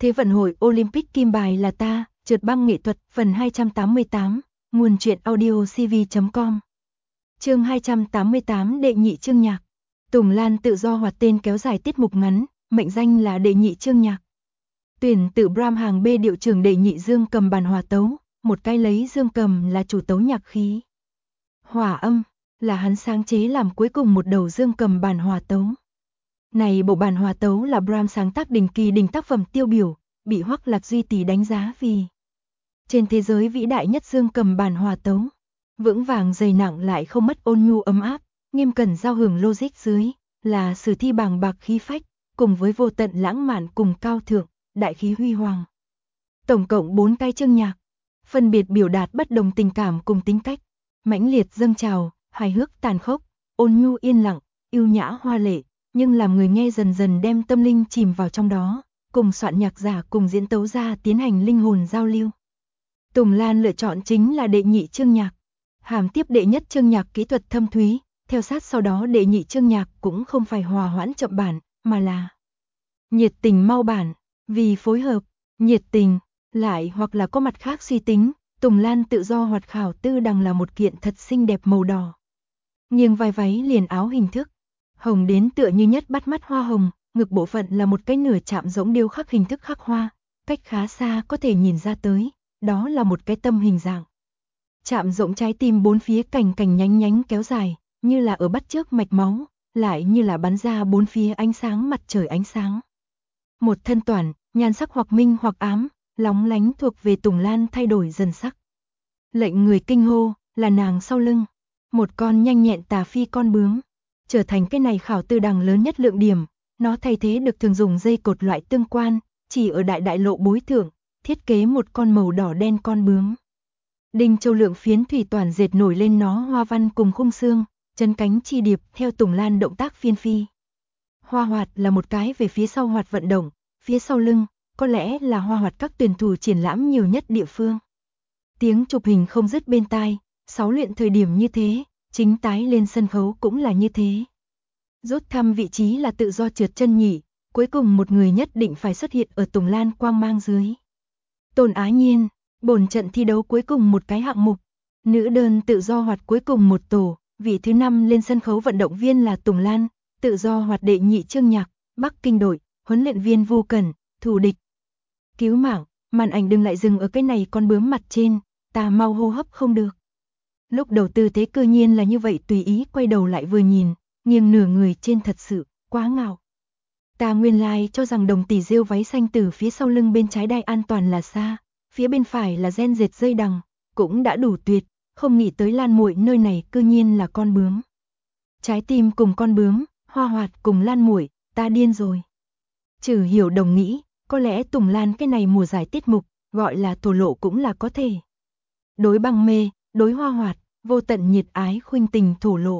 Thế vận hội Olympic kim bài là ta, trượt băng nghệ thuật, phần 288, nguồn truyện audio cv.com. Chương 288 đệ nhị chương nhạc. Tùng Lan tự do hoạt tên kéo dài tiết mục ngắn, mệnh danh là đệ nhị chương nhạc. Tuyển tự Brahms hàng B điệu trưởng đệ nhị dương cầm bàn hòa tấu, một cái lấy dương cầm là chủ tấu nhạc khí. Hòa âm là hắn sáng chế làm cuối cùng một đầu dương cầm bàn hòa tấu. Này bộ bàn hòa tấu là Brahms sáng tác đình kỳ đình tác phẩm tiêu biểu, bị Hoắc Lạc Duy tỷ đánh giá vì trên thế giới vĩ đại nhất dương cầm bàn hòa tấu. Vững vàng dày nặng lại không mất ôn nhu ấm áp, nghiêm cẩn giao hưởng logic dưới, là sử thi bàng bạc khí phách, cùng với vô tận lãng mạn cùng cao thượng, đại khí huy hoàng. Tổng cộng 4 cái chương nhạc, phân biệt biểu đạt bất đồng tình cảm cùng tính cách, mãnh liệt dâng trào, hài hước tàn khốc, ôn nhu yên lặng, yêu nhã hoa lệ, nhưng làm người nghe dần dần đem tâm linh chìm vào trong đó, cùng soạn nhạc giả cùng diễn tấu gia tiến hành linh hồn giao lưu. Tùng Lan lựa chọn chính là đệ nhị chương nhạc. Hàm tiếp đệ nhất chương nhạc kỹ thuật thâm thúy, theo sát sau đó đệ nhị chương nhạc cũng không phải hòa hoãn chậm bản, mà là nhiệt tình mau bản, vì phối hợp, nhiệt tình, lại hoặc là có mặt khác suy tính, Tùng Lan tự do hoạt khảo tư đằng là một kiện thật xinh đẹp màu đỏ. Nghiêng vai váy liền áo hình thức, hồng đến tựa như nhất bắt mắt hoa hồng, ngực bộ phận là một cái nửa chạm giống điêu khắc hình thức khắc hoa, cách khá xa có thể nhìn ra tới, đó là một cái tâm hình dạng. Chạm rộng trái tim bốn phía cành cành nhánh nhánh kéo dài, như là ở bắt chước mạch máu, lại như là bắn ra bốn phía ánh sáng mặt trời ánh sáng. Một thân toàn, nhan sắc hoặc minh hoặc ám, lóng lánh thuộc về Tùng Lan thay đổi dần sắc. Lệnh người kinh hô, là nàng sau lưng, một con nhanh nhẹn tà phi con bướm, trở thành cái này khảo tư đằng lớn nhất lượng điểm, nó thay thế được thường dùng dây cột loại tương quan, chỉ ở đại lộ bối thượng, thiết kế một con màu đỏ đen con bướm. Đinh châu lượng phiến thủy toàn dệt nổi lên nó hoa văn cùng khung xương, chân cánh chi điệp theo Tùng Lan động tác phiên phi. Hoa hoạt là một cái về phía sau hoạt vận động, phía sau lưng, có lẽ là hoa hoạt các tuyển thủ triển lãm nhiều nhất địa phương. Tiếng chụp hình không dứt bên tai, 6 luyện thời điểm như thế, chính tái lên sân khấu cũng là như thế. Rút thăm vị trí là tự do trượt chân nhỉ, cuối cùng một người nhất định phải xuất hiện ở Tùng Lan quang mang dưới. Tôn Á Nhiên, bổn trận thi đấu cuối cùng một cái hạng mục, nữ đơn tự do hoạt cuối cùng một tổ, vị thứ 5 lên sân khấu vận động viên là Tùng Lan, tự do hoạt đệ nhị chương nhạc, Bắc Kinh đội, huấn luyện viên Vu Cẩn, thủ địch. Cứu mạng, màn ảnh đừng lại dừng ở cái này con bướm mặt trên, ta mau hô hấp không được. Lúc đầu tư thế cư nhiên là như vậy tùy ý quay đầu lại vừa nhìn, nghiêng nửa người trên thật sự, quá ngạo. Ta nguyên lai cho rằng đồng tỷ rêu váy xanh từ phía sau lưng bên trái đai an toàn là xa, phía bên phải là ren dệt dây đằng, cũng đã đủ tuyệt, không nghĩ tới Lan muội nơi này cư nhiên là con bướm. Trái tim cùng con bướm, hoa hoạt cùng Lan muội, ta điên rồi. Trừ hiểu đồng nghĩ, có lẽ Tùng Lan cái này mùa giải tiết mục, gọi là thổ lộ cũng là có thể. Đối băng mê, đối hoa hoạt, vô tận nhiệt ái khuynh tình thổ lộ.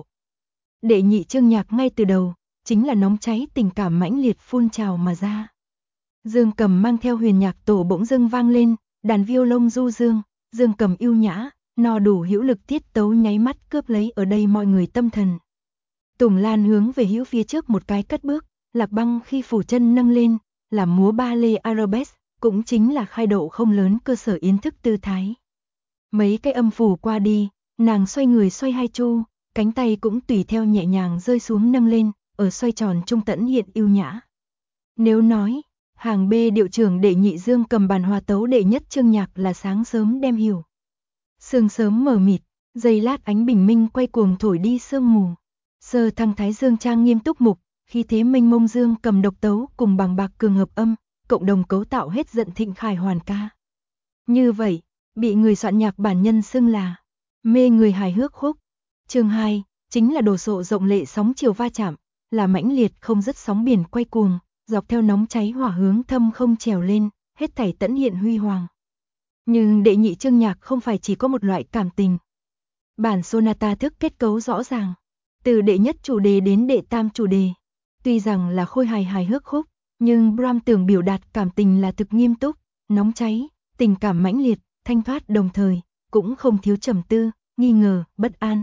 Đệ nhị chương nhạc ngay từ đầu, chính là nóng cháy tình cảm mãnh liệt phun trào mà ra. Dương cầm mang theo huyền nhạc tổ bỗng dưng vang lên, đàn violon du dương, dương cầm yêu nhã, no đủ hữu lực tiết tấu nháy mắt cướp lấy ở đây mọi người tâm thần. Tùng Lan hướng về hữu phía trước một cái cất bước, Lạc Băng khi phủ chân nâng lên, làm múa ba lê arabesque, cũng chính là khai độ không lớn cơ sở yến thức tư thái. Mấy cái âm phủ qua đi, nàng xoay người xoay hai chu, cánh tay cũng tùy theo nhẹ nhàng rơi xuống nâng lên, ở xoay tròn trung tẫn hiện yêu nhã. Nếu nói, hàng B điệu trưởng đệ nhị dương cầm bàn hòa tấu đệ nhất chương nhạc là sáng sớm đem hiểu. Sương sớm mờ mịt, giây lát ánh bình minh quay cuồng thổi đi sương mù. Sơ thăng thái dương trang nghiêm túc mục, khi thế minh mông dương cầm độc tấu cùng bằng bạc cường hợp âm, cộng đồng cấu tạo hết giận thịnh khải hoàn ca. Như vậy, bị người soạn nhạc bản nhân xưng là mê người hài hước khúc. Chương 2, chính là đồ sộ rộng lệ sóng chiều va chạm, là mãnh liệt không dứt sóng biển quay cuồng, dọc theo nóng cháy hỏa hướng thâm không trèo lên, hết thảy tẫn hiện huy hoàng. Nhưng đệ nhị chương nhạc không phải chỉ có một loại cảm tình. Bản sonata thức kết cấu rõ ràng, từ đệ nhất chủ đề đến đệ tam chủ đề. Tuy rằng là khôi hài hài hước khúc, nhưng Brahms tưởng biểu đạt cảm tình là thực nghiêm túc, nóng cháy, tình cảm mãnh liệt, thanh thoát đồng thời, cũng không thiếu trầm tư, nghi ngờ, bất an.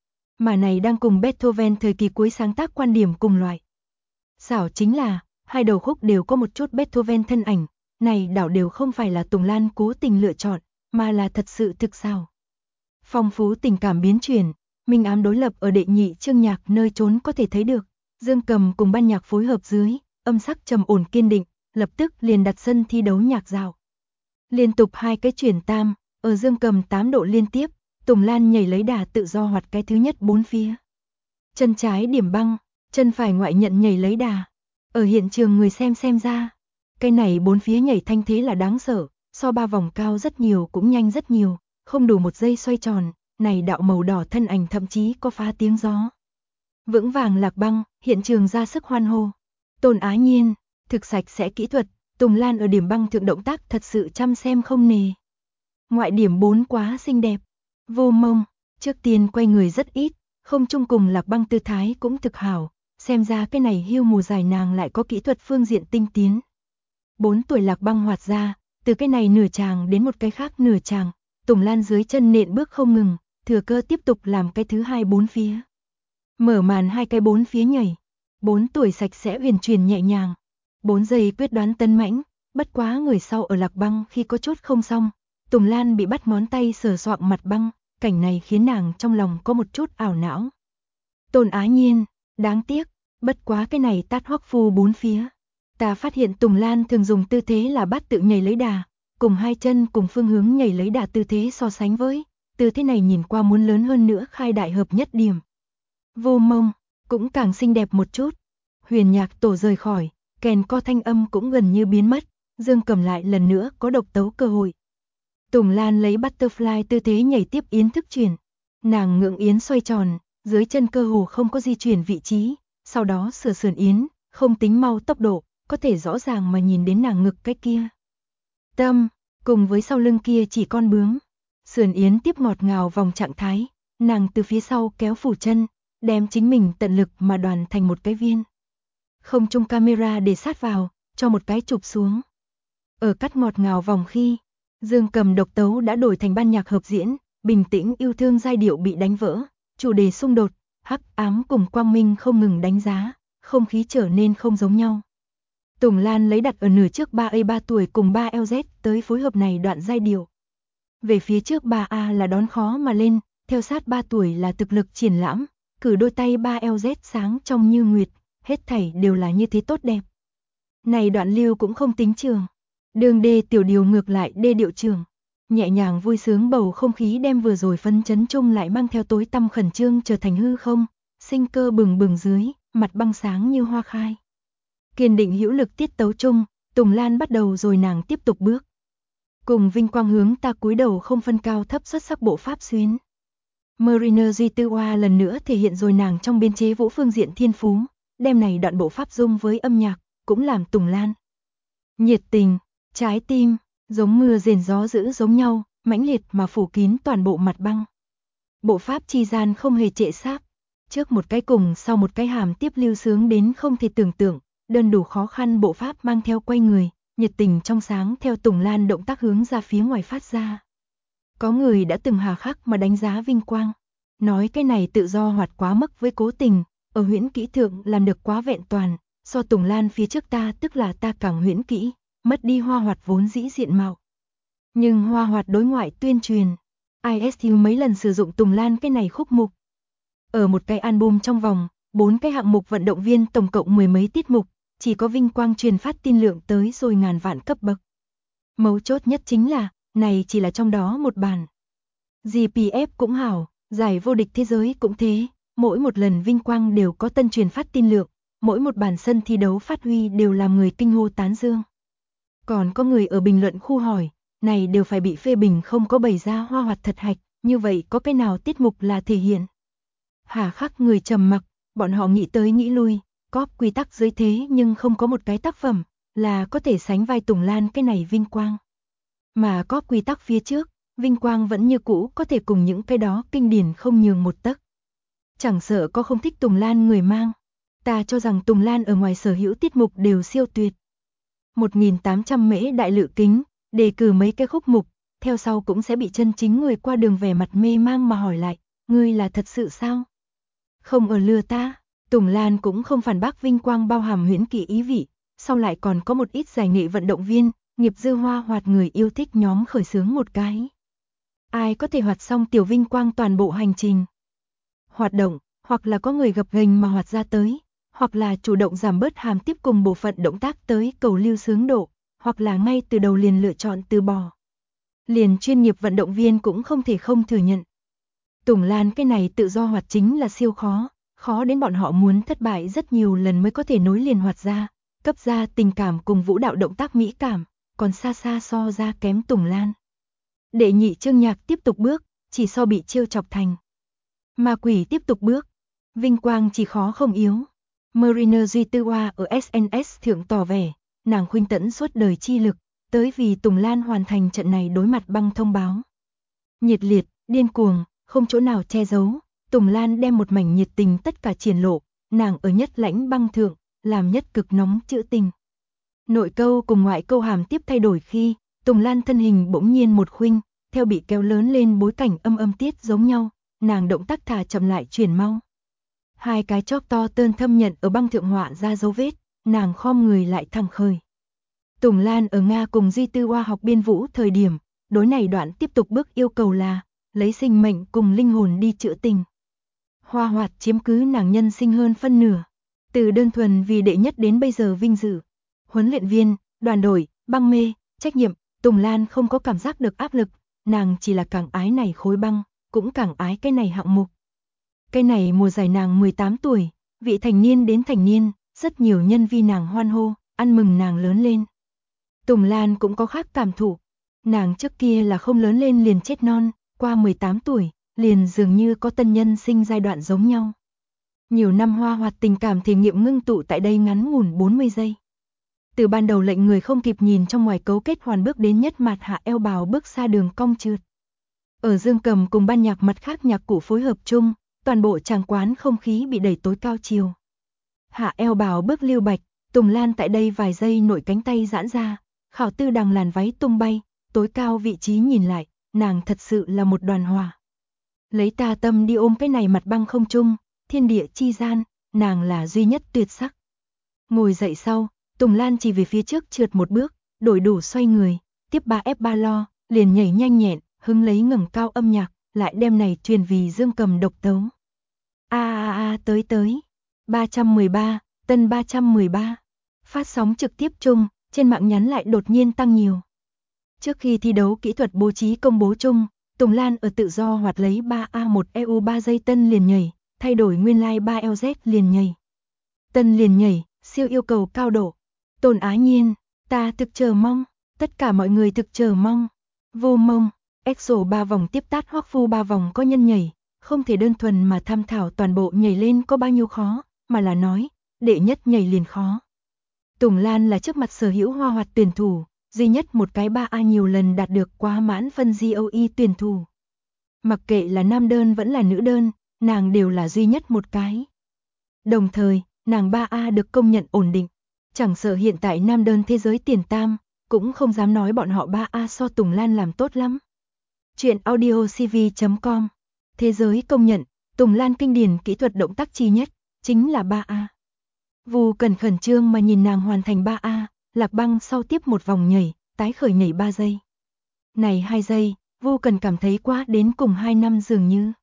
Mà này đang cùng Beethoven thời kỳ cuối sáng tác quan điểm cùng loại. Xảo chính là, hai đầu khúc đều có một chút Beethoven thân ảnh, này đảo đều không phải là Tùng Lan cố tình lựa chọn, mà là thật sự thực sao. Phong phú tình cảm biến chuyển, minh ám đối lập ở đệ nhị chương nhạc nơi trốn có thể thấy được. Dương Cầm cùng ban nhạc phối hợp dưới, âm sắc trầm ổn kiên định, lập tức liền đặt sân thi đấu nhạc dạo. Liên tục 2 cái chuyển tam, ở Dương Cầm 8 độ liên tiếp, Tùng Lan nhảy lấy đà tự do hoạt cái thứ nhất 4 phía. Chân trái điểm băng, chân phải ngoại nhận nhảy lấy đà. Ở hiện trường người xem ra, cái này 4 phía nhảy thanh thế là đáng sợ, so 3 vòng cao rất nhiều cũng nhanh rất nhiều, không đủ 1 giây xoay tròn, này đạo màu đỏ thân ảnh thậm chí có phá tiếng gió. Vững vàng lạc băng, hiện trường ra sức hoan hô. Tôn Á Nhiên, thực sạch sẽ kỹ thuật, Tùng Lan ở điểm băng thượng động tác thật sự chăm xem không nề. Ngoại điểm 4 quá xinh đẹp. Vô mông, trước tiên quay người rất ít, không chung cùng lạc băng tư thái cũng thực hảo, xem ra cái này hưu mùa giải nàng lại có kỹ thuật phương diện tinh tiến. 4 tuổi lạc băng hoạt ra, từ cái này nửa tràng đến một cái khác nửa tràng, Tùng Lan dưới chân nện bước không ngừng, thừa cơ tiếp tục làm cái thứ 2 4 phía. Mở màn 2 cái 4 phía nhảy, 4 tuổi sạch sẽ huyền truyền nhẹ nhàng, 4 giây quyết đoán tấn mãnh, bất quá người sau ở lạc băng khi có chút không xong, Tùng Lan bị bắt ngón tay sờ soạng mặt băng, cảnh này khiến nàng trong lòng có một chút ảo não. Tôn Á Nhiên, đáng tiếc, bất quá cái này tát hoắc phu 4 phía. Ta phát hiện Tùng Lan thường dùng tư thế là bát tự nhảy lấy đà, cùng 2 chân cùng phương hướng nhảy lấy đà tư thế so sánh với, tư thế này nhìn qua muốn lớn hơn nữa khai đại hợp nhất điểm. Vô mông, cũng càng xinh đẹp một chút. Huyền nhạc tổ rời khỏi, kèn co thanh âm cũng gần như biến mất, Dương Cầm lại lần nữa có độc tấu cơ hội. Tùng Lan lấy butterfly tư thế nhảy tiếp yến thức chuyển. Nàng ngượng yến xoay tròn, dưới chân cơ hồ không có di chuyển vị trí, sau đó sửa sườn yến, không tính mau tốc độ, có thể rõ ràng mà nhìn đến nàng ngực cái kia. Tâm, cùng với sau lưng kia chỉ con bướm. Sườn yến tiếp ngọt ngào vòng trạng thái, nàng từ phía sau kéo phủ chân, đem chính mình tận lực mà đoàn thành một cái viên. Không chung camera để sát vào, cho một cái chụp xuống. Ở cắt ngọt ngào vòng khi, Dương Cầm độc tấu đã đổi thành ban nhạc hợp diễn, bình tĩnh yêu thương giai điệu bị đánh vỡ, chủ đề xung đột, hắc ám cùng quang minh không ngừng đánh giá, không khí trở nên không giống nhau. Tùng Lan lấy đặt ở nửa trước 3A 3 tuổi cùng 3LZ tới phối hợp này đoạn giai điệu. Về phía trước 3A là đón khó mà lên, theo sát 3 tuổi là thực lực triển lãm, cử đôi tay 3LZ sáng trong như nguyệt, hết thảy đều là như thế tốt đẹp. Này đoạn lưu cũng không tính trường. Đường đê tiểu điều ngược lại đê điệu trường. Nhẹ nhàng vui sướng bầu không khí đem vừa rồi phấn chấn chung lại mang theo tối tăm khẩn trương trở thành hư không, sinh cơ bừng bừng dưới, mặt băng sáng như hoa khai. Kiên định hữu lực tiết tấu chung, Tùng Lan bắt đầu rồi nàng tiếp tục bước. Cùng vinh quang hướng ta cúi đầu không phân cao thấp xuất sắc bộ pháp xuyến. Mariner G4A lần nữa thể hiện rồi nàng trong biên chế vũ phương diện thiên phú, đem này đoạn bộ pháp dung với âm nhạc, cũng làm Tùng Lan nhiệt tình, trái tim, giống mưa rền gió dữ giống nhau, mãnh liệt mà phủ kín toàn bộ mặt băng. Bộ pháp chi gian không hề trệ sáp, trước một cái cùng sau một cái hàm tiếp lưu sướng đến không thể tưởng tượng, đơn đủ khó khăn bộ pháp mang theo quay người, nhiệt tình trong sáng theo Tùng Lan động tác hướng ra phía ngoài phát ra. Có người đã từng hà khắc mà đánh giá vinh quang, nói cái này tự do hoạt quá mức với cố tình, ở huyễn kỹ thượng làm được quá vẹn toàn, so Tùng Lan phía trước ta tức là ta càng huyễn kỹ, mất đi hoa hoạt vốn dĩ diện mạo. Nhưng hoa hoạt đối ngoại tuyên truyền, ISU mấy lần sử dụng Tùng Lan cái này khúc mục. Ở một cái album trong vòng, 4 cái hạng mục vận động viên tổng cộng 10 mấy tiết mục, chỉ có vinh quang truyền phát tin lượng tới rồi ngàn vạn cấp bậc. Mấu chốt nhất chính là, này chỉ là trong đó một bản. GPF cũng hảo, giải vô địch thế giới cũng thế, mỗi một lần vinh quang đều có tân truyền phát tin lượng, mỗi một bản sân thi đấu phát huy đều làm người kinh hô tán dương. Còn có người ở bình luận khu hỏi, này đều phải bị phê bình không có bày ra hoa hoạt thật hạch, như vậy có cái nào tiết mục là thể hiện. Hà khắc người trầm mặc, bọn họ nghĩ tới nghĩ lui, cóp quy tắc dưới thế nhưng không có một cái tác phẩm, là có thể sánh vai Tùng Lan cái này vinh quang. Mà cóp quy tắc phía trước, vinh quang vẫn như cũ có thể cùng những cái đó kinh điển không nhường một tấc. Chẳng sợ có không thích Tùng Lan người mang, ta cho rằng Tùng Lan ở ngoài sở hữu tiết mục đều siêu tuyệt. 1800 mễ đại lự kính, đề cử mấy cái khúc mục, theo sau cũng sẽ bị chân chính người qua đường vẻ mặt mê mang mà hỏi lại, ngươi là thật sự sao? Không ở lừa ta, Tùng Lan cũng không phản bác vinh quang bao hàm huyễn kỹ ý vị, sau lại còn có một ít giải nghệ vận động viên, Nghiệp dư hoa hoạt người yêu thích nhóm khởi xướng một cái. Ai có thể hoạt xong tiểu vinh quang toàn bộ hành trình. Hoạt động, hoặc là có người gập ghềnh mà hoạt ra tới, hoặc là chủ động giảm bớt hàm tiếp cùng bộ phận động tác tới cầu lưu sướng độ, hoặc là ngay từ đầu liền lựa chọn từ bỏ. Liền chuyên nghiệp vận động viên cũng không thể không thừa nhận. Tùng Lan cái này tự do hoạt chính là siêu khó, khó đến bọn họ muốn thất bại rất nhiều lần mới có thể nối liền hoạt ra, cấp ra tình cảm cùng vũ đạo động tác mỹ cảm, còn xa xa so ra kém Tùng Lan. Đệ nhị chương nhạc tiếp tục bước, chỉ so bị trêu chọc thành. Ma quỷ tiếp tục bước, vinh quang chỉ khó không yếu. Mariner Duy Tư Hoa ở SNS thượng tỏ vẻ, nàng khuynh tẫn suốt đời chi lực, tới vì Tùng Lan hoàn thành trận này đối mặt băng thông báo. Nhiệt liệt, điên cuồng, không chỗ nào che giấu, Tùng Lan đem một mảnh nhiệt tình tất cả triển lộ, nàng ở nhất lãnh băng thượng, làm nhất cực nóng trữ tình. Nội câu cùng ngoại câu hàm tiếp thay đổi khi, Tùng Lan thân hình bỗng nhiên một khuynh, theo bị kéo lớn lên bối cảnh âm tiết giống nhau, nàng động tác thả chậm lại chuyển mau. Hai cái chóp to tơn thâm nhận ở băng thượng họa ra dấu vết, nàng khom người lại thẳng khởi. Tùng Lan ở Nga cùng Duy Tư Hoa học biên vũ thời điểm, đối này đoạn tiếp tục bước yêu cầu là lấy sinh mệnh cùng linh hồn đi chữa tình. Hoa hoạt chiếm cứ nàng nhân sinh hơn phân nửa, từ đơn thuần vì đệ nhất đến bây giờ vinh dự. Huấn luyện viên, đoàn đội, băng mê, trách nhiệm, Tùng Lan không có cảm giác được áp lực, nàng chỉ là càng ái này khối băng, cũng càng ái cái này hạng mục. Cái này mùa giải nàng 18 tuổi, vị thành niên đến thành niên, rất nhiều nhân vi nàng hoan hô, ăn mừng nàng lớn lên. Tùng Lan cũng có khác cảm thụ, nàng trước kia là không lớn lên liền chết non, qua 18 tuổi, liền dường như có tân nhân sinh giai đoạn giống nhau. Nhiều năm hoa hoạt tình cảm thể nghiệm ngưng tụ tại đây ngắn ngủn 40 giây. Từ ban đầu lệnh người không kịp nhìn trong ngoài cấu kết hoàn bước đến nhất mạt hạ eo bào bước xa đường cong trượt. Ở dương cầm cùng ban nhạc mặt khác nhạc cụ phối hợp chung, toàn bộ tràng quán không khí bị đẩy tối cao chiều. Hạ eo bào bước lưu bạch, Tùng Lan tại đây vài giây nội cánh tay giãn ra, khảo tư đằng làn váy tung bay, tối cao vị trí nhìn lại, nàng thật sự là một đoàn hỏa. Lấy tà tâm đi ôm cái này mặt băng không trung, thiên địa chi gian, nàng là duy nhất tuyệt sắc. Ngồi dậy sau, Tùng Lan chỉ về phía trước trượt một bước, đổi đủ xoay người, tiếp 3F3 lo, liền nhảy nhanh nhẹn, hứng lấy ngẩng cao âm nhạc, lại đem này truyền vì dương cầm độc tấu. Tới. 313, tân 313. Phát sóng trực tiếp chung, trên mạng nhắn lại đột nhiên tăng nhiều. Trước khi thi đấu kỹ thuật bố trí công bố chung, Tùng Lan ở tự do hoạt lấy 3A1 EU 3 giây tân liền nhảy, thay đổi nguyên lai 3LZ liền nhảy. Tân liền nhảy, siêu yêu cầu cao độ. Tôn Á Nhiên, ta thực chờ mong, tất cả mọi người thực chờ mong. Vô mông, EXO 3 vòng tiếp tát hoặc phu 3 vòng có nhân nhảy, không thể đơn thuần mà tham thảo toàn bộ nhảy lên có bao nhiêu khó, mà là nói, đệ nhất nhảy liền khó. Tùng Lan là trước mặt sở hữu hoa hoạt tuyển thủ, duy nhất một cái 3A nhiều lần đạt được quá mãn phân GOE tuyển thủ. Mặc kệ là nam đơn vẫn là nữ đơn, nàng đều là duy nhất một cái. Đồng thời, nàng 3A được công nhận ổn định. Chẳng sợ hiện tại nam đơn thế giới tiền tam, cũng không dám nói bọn họ 3A so Tùng Lan làm tốt lắm. Chuyện audiocv.com. Thế giới công nhận, Tùng Lan kinh điển kỹ thuật động tác chi nhất, chính là 3A. Vu Cần khẩn trương mà nhìn nàng hoàn thành 3A, Lạc Băng sau tiếp một vòng nhảy, tái khởi nhảy 3 giây. Này 2 giây, Vu Cần cảm thấy quá đến cùng 2 năm dường như.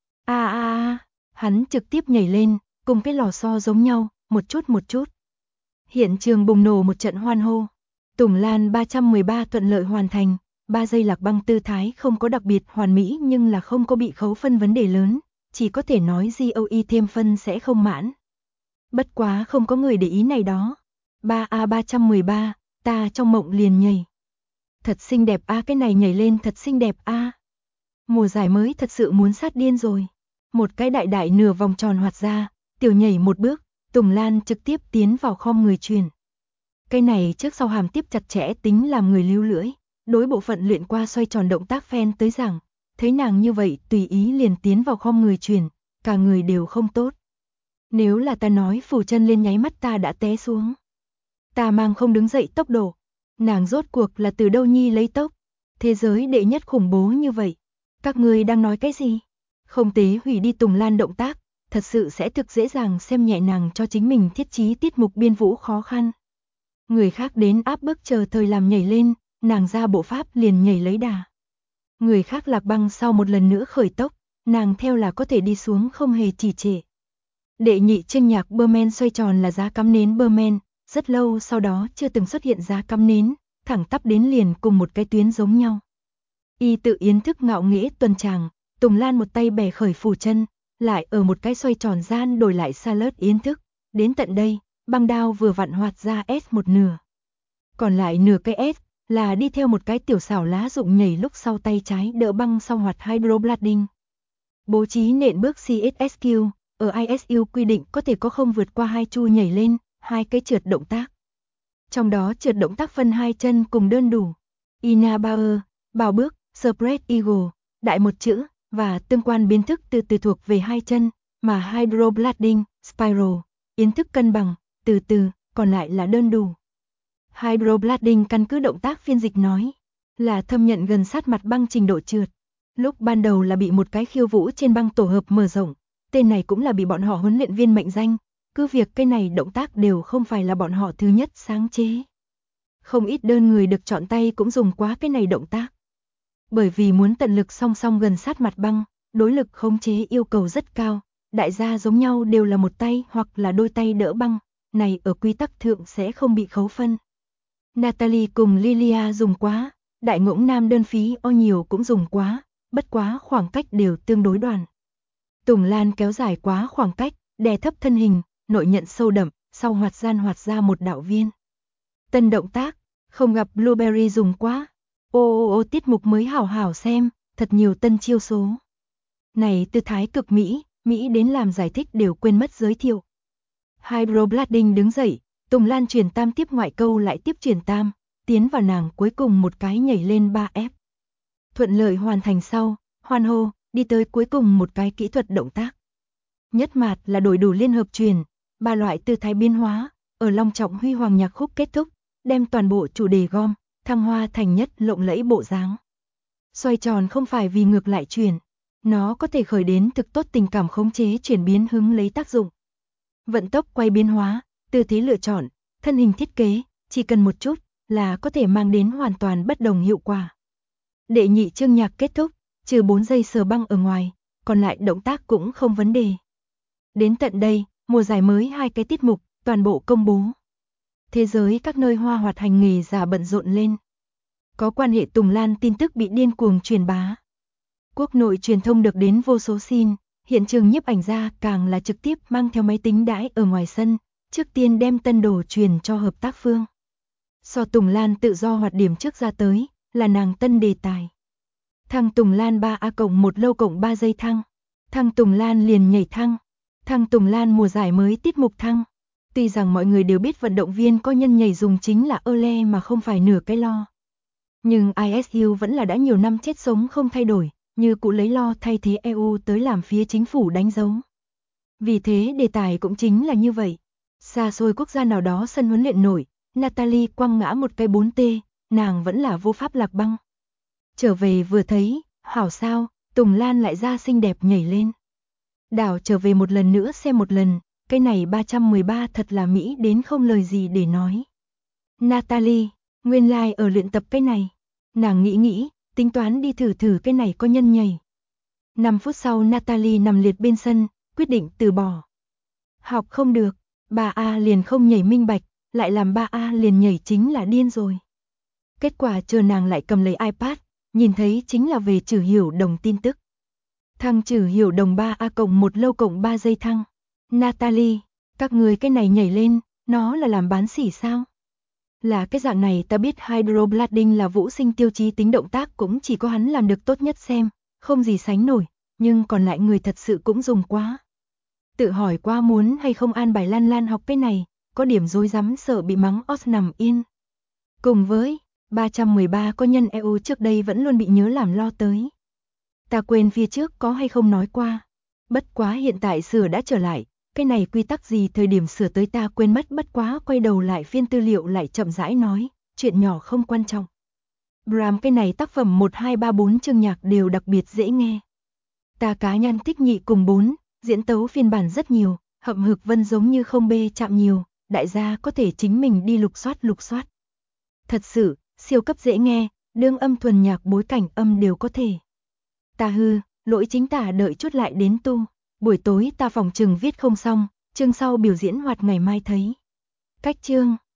Hắn trực tiếp nhảy lên, cùng cái lò xo giống nhau, một chút. Hiện trường bùng nổ một trận hoan hô. Tùng Lan 313 thuận lợi hoàn thành, 3 giây Lạc Băng tư thái không có đặc biệt hoàn mỹ nhưng là không có bị khấu phân vấn đề lớn, chỉ có thể nói GOE thêm phân sẽ không mãn. Bất quá không có người để ý này đó. 3A 313, ta trong mộng liền nhảy. Thật xinh đẹp a, cái này nhảy lên thật xinh đẹp a. Mùa giải mới thật sự muốn sát điên rồi. Một cái đại nửa vòng tròn hoạt ra, tiểu nhảy một bước, Tùng Lan trực tiếp tiến vào khom người truyền. Cái này trước sau hàm tiếp chặt chẽ tính làm người lưu lưỡi, đối bộ phận luyện qua xoay tròn động tác fan tới rằng, thấy nàng như vậy tùy ý liền tiến vào khom người truyền, cả người đều không tốt. Nếu là ta nói phủ chân lên nháy mắt ta đã té xuống. Ta mang không đứng dậy tốc độ. Nàng rốt cuộc là từ đâu nhi lấy tốc. Thế giới đệ nhất khủng bố như vậy. Các người đang nói cái gì? Không tế hủy đi Tùng Lan động tác, thật sự sẽ thực dễ dàng xem nhẹ nàng cho chính mình thiết trí tiết mục biên vũ khó khăn. Người khác đến áp bức chờ thời làm nhảy lên, nàng ra bộ pháp liền nhảy lấy đà. Người khác lạc băng sau một lần nữa khởi tốc, nàng theo là có thể đi xuống không hề trì trệ. Đệ nhị chương nhạc Berman xoay tròn là giá cắm nến Berman, rất lâu sau đó chưa từng xuất hiện giá cắm nến, thẳng tắp đến liền cùng một cái tuyến giống nhau. Y tự yến thức ngạo nghễ tuần tràng, Tùng Lan một tay bẻ khởi phủ chân, lại ở một cái xoay tròn gian đổi lại salad yến thức, đến tận đây, băng đao vừa vặn hoạt ra S một nửa. Còn lại nửa cái S là đi theo một cái tiểu xảo lá dụng nhảy lúc sau tay trái đỡ băng sau hoạt hydroblading. Bố trí nện bước CSSQ, ở ISU quy định có thể có không vượt qua 2 chu nhảy lên, 2 cái trượt động tác. Trong đó trượt động tác phân 2 chân cùng đơn đủ. Ina Bauer, bào bước, spread eagle, đại một chữ, và tương quan biến thức từ từ thuộc về 2 chân, mà hydroblading, spiral, yến thức cân bằng, từ từ, còn lại là đơn đủ. Hydroblading căn cứ động tác phiên dịch nói, là thâm nhận gần sát mặt băng trình độ trượt. Lúc ban đầu là bị một cái khiêu vũ trên băng tổ hợp mở rộng, tên này cũng là bị bọn họ huấn luyện viên mệnh danh, cứ việc cái này động tác đều không phải là bọn họ thứ nhất sáng chế. Không ít đơn người được chọn tay cũng dùng quá cái này động tác. Bởi vì muốn tận lực song song gần sát mặt băng, đối lực khống chế yêu cầu rất cao, đại gia giống nhau đều là một tay hoặc là đôi tay đỡ băng, này ở quy tắc thượng sẽ không bị khấu phân. Natalie cùng Lilia dùng quá, đại ngỗng nam đơn phí o nhiều cũng dùng quá, bất quá khoảng cách đều tương đối đoàn. Tùng Lan kéo dài quá khoảng cách, đè thấp thân hình, nội nhận sâu đậm, sau hoạt ra một đạo viên. Tân động tác, không gặp Blueberry dùng quá. Ô tiết mục mới hảo hảo xem, thật nhiều tân chiêu số. Này tư thái cực Mỹ, Mỹ đến làm giải thích đều quên mất giới thiệu. Hydroblading đứng dậy, Tùng Lan truyền tam tiếp ngoại câu lại tiếp truyền tam, tiến vào nàng cuối cùng một cái nhảy lên 3F. Thuận lợi hoàn thành sau, hoan hô, đi tới cuối cùng một cái kỹ thuật động tác. Nhất mạt là đổi đủ liên hợp truyền, 3 loại tư thái biến hóa, ở long trọng huy hoàng nhạc khúc kết thúc, đem toàn bộ chủ đề gom, thăng hoa thành nhất lộng lẫy bộ dáng. Xoay tròn không phải vì ngược lại chuyển, nó có thể khởi đến thực tốt tình cảm khống chế chuyển biến hứng lấy tác dụng. Vận tốc quay biến hóa, tư thế lựa chọn, thân hình thiết kế, chỉ cần một chút là có thể mang đến hoàn toàn bất đồng hiệu quả. Đệ nhị chương nhạc kết thúc, trừ 4 giây sờ băng ở ngoài, còn lại động tác cũng không vấn đề. Đến tận đây, mùa giải mới 2 cái tiết mục, toàn bộ công bố. Thế giới các nơi hoa hoạt hành nghề giả bận rộn lên. Có quan hệ Tùng Lan tin tức bị điên cuồng truyền bá. Quốc nội truyền thông được đến vô số xin, hiện trường nhiếp ảnh gia càng là trực tiếp mang theo máy tính đãi ở ngoài sân, trước tiên đem tân đồ truyền cho hợp tác phương. So Tùng Lan tự do hoạt điểm trước ra tới, là nàng tân đề tài. Thăng Tùng Lan 3A cộng 1 lâu cộng 3 giây thăng. Thăng Tùng Lan liền nhảy thăng. Thăng Tùng Lan mùa giải mới tiết mục thăng. Tuy rằng mọi người đều biết vận động viên có nhân nhảy dùng chính là le mà không phải nửa cái lo. Nhưng ISU vẫn là đã nhiều năm chết sống không thay đổi, như cụ lấy lo thay thế EU tới làm phía chính phủ đánh dấu. Vì thế đề tài cũng chính là như vậy. Xa xôi quốc gia nào đó sân huấn luyện nổi, Natalie quăng ngã một cái 4T, nàng vẫn là vô pháp lạc băng. Trở về vừa thấy, hảo sao, Tùng Lan lại ra xinh đẹp nhảy lên. Đảo trở về một lần nữa xem một lần, cái này 313 thật là Mỹ đến không lời gì để nói. Natalie, nguyên lai ở luyện tập cái này. Nàng nghĩ, tính toán đi thử cái này có nhân nhảy. 5 phút sau Natalie nằm liệt bên sân, quyết định từ bỏ. Học không được, 3A liền không nhảy minh bạch, lại làm 3A liền nhảy chính là điên rồi. Kết quả chờ nàng lại cầm lấy iPad, nhìn thấy chính là về Trử Hiểu Đồng tin tức. Thăng Trử Hiểu Đồng 3A cộng 1 lâu cộng 3 giây thăng. Natalie, các người cái này nhảy lên, nó là làm bán sỉ sao? Là cái dạng này ta biết hydroblading là vũ sinh tiêu chí tính động tác cũng chỉ có hắn làm được tốt nhất xem, không gì sánh nổi, nhưng còn lại người thật sự cũng dùng quá. Tự hỏi qua muốn hay không an bài Lan học cái này, có điểm rối rắm sợ bị mắng os nằm yên. Cùng với 313 có nhân EU trước đây vẫn luôn bị nhớ làm lo tới. Ta quên phía trước có hay không nói qua. Bất quá hiện tại sửa đã trở lại, cái này quy tắc gì thời điểm sửa tới ta quên mất, bất quá quay đầu lại phiên tư liệu lại chậm rãi nói, chuyện nhỏ không quan trọng. Bram cái này tác phẩm 1, 2, 3, 4 chương nhạc đều đặc biệt dễ nghe. Ta cá nhân thích nhị cùng 4, diễn tấu phiên bản rất nhiều, hậm hực vân giống như không bê chạm nhiều, đại gia có thể chính mình đi lục soát. Thật sự, siêu cấp dễ nghe, đương âm thuần nhạc bối cảnh âm đều có thể. Ta hư, lỗi chính tả đợi chút lại đến tu. Buổi tối ta phòng trừng viết không xong, chương sau biểu diễn hoạt ngày mai thấy. Cách chương